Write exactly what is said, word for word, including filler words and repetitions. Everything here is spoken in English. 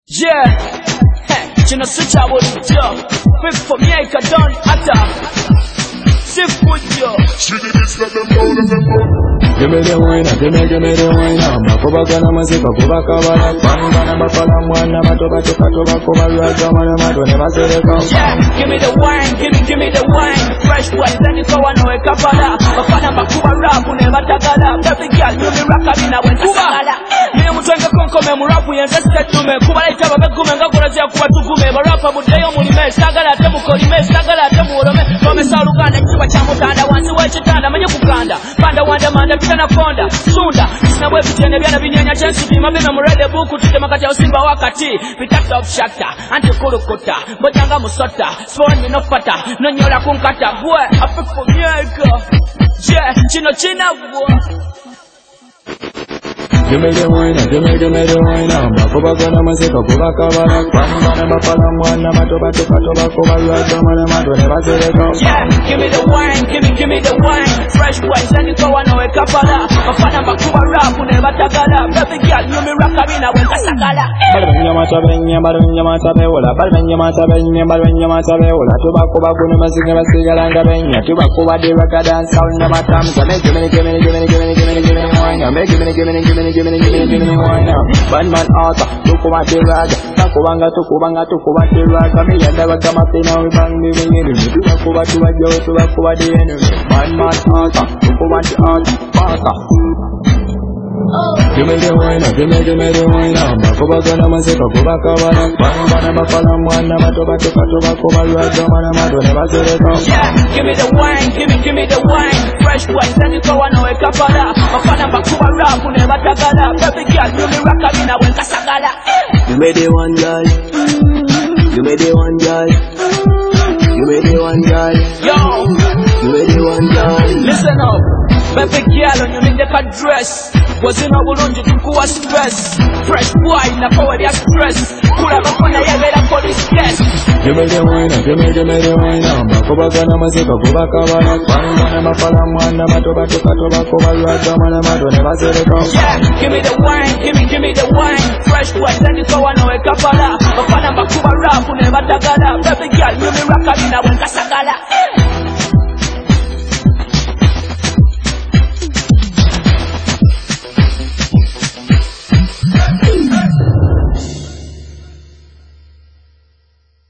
Yeah, hey, kino sicha bulijjo Fifo myeka don ata Sifujjo Give me the wine, give me, give me the wine. Makoba kana mazika kuba kabala. Bangana bakala mwana matoba toka toba kuba raja mwana mato ne basereka. Yeah, give me the wine, give me, give me the wine. Fresh boy, send it kawa no ekapala. Bafana makuba rapu ne batagala. Baby girl, you me rocka mina when tagala. Mine mutwenge konko me murapu yenze setume. Kuba laita babegume ngakorazia kuba tugume. Barapa mudeyo mulime sagala temu kolime sagala temu olome. Kome saluganda kiba chamutanda wanzi wechitanda manye kukanda. Panda wanda manda na fonda sunda sina bwe bitene byana binyanya chansi bima bina murede buku tutema kati ya usimba wakati pitata of shakta anti kurukota mbojanga musota phone no pata no nyola kunkata boy afifu myeka yeah chino china boy. Give me the wine, give me, give me the wine. Makoba kana mazika kuba kabala. Bangana bakala mwana matoba toka toba kuba raja mwana mato ne basereka. Yeah, give me the wine, give me, give me the wine. Fresh boy, send it kawa no ekapala. Bafana makuba rapu ne batagala. Baby girl, you me rocka mina when kasagala. Balbenya mata benya, balbenya mata beola. Balbenya mata benya, balbenya mata beola. Tuba kuba kuna mazika basigala nga benya. Tuba kuba di raka dance sound na matam. Give me, give me, give me, give me, give me, give me, give me wine. Give me, give me, give me, give me. Give me, give me, give me wine. Bandman ata, tukuba tiraga, takubanga tukubanga tukuba tiraga. Me yanda bakama pina we bang me me me. Tukuba tuba jo tuba kuba di enemy. Bandman ata, tukuba ata, ata. Give me the wine, give me, give me the wine. Makoba kana mazika kuba kabala. Bangana bakala mwana matoba toka toba kuba raja mwana mato ne basereka. Yeah, give me the wine, give me, give me the wine. Fresh boy, send it kawa no ekapala. Bafana makuba rapu ne batagala. Baby girl, you me rocka mina when kasagala. You made the one girl. You made the one girl. You made the one girl. Yo, you made the one girl. Listen up, baby girl, on you make the dress. Wazina bulungi tukuwa stress. Fresh boy na power ya stress. Kula bafana yebera police case. Give me the wine, give me, give me the wine. Makoba kana mazika kuba kabala. Bangana bakala mwana matoba toka toba kuba raja mwana mato ne basereka. Yeah, give me the wine, give me, give me the wine. Fresh boy, send it kawa no ekapala. Bafana makuba rapu ne batagala. Baby girl, you me rocka mina when kasagala.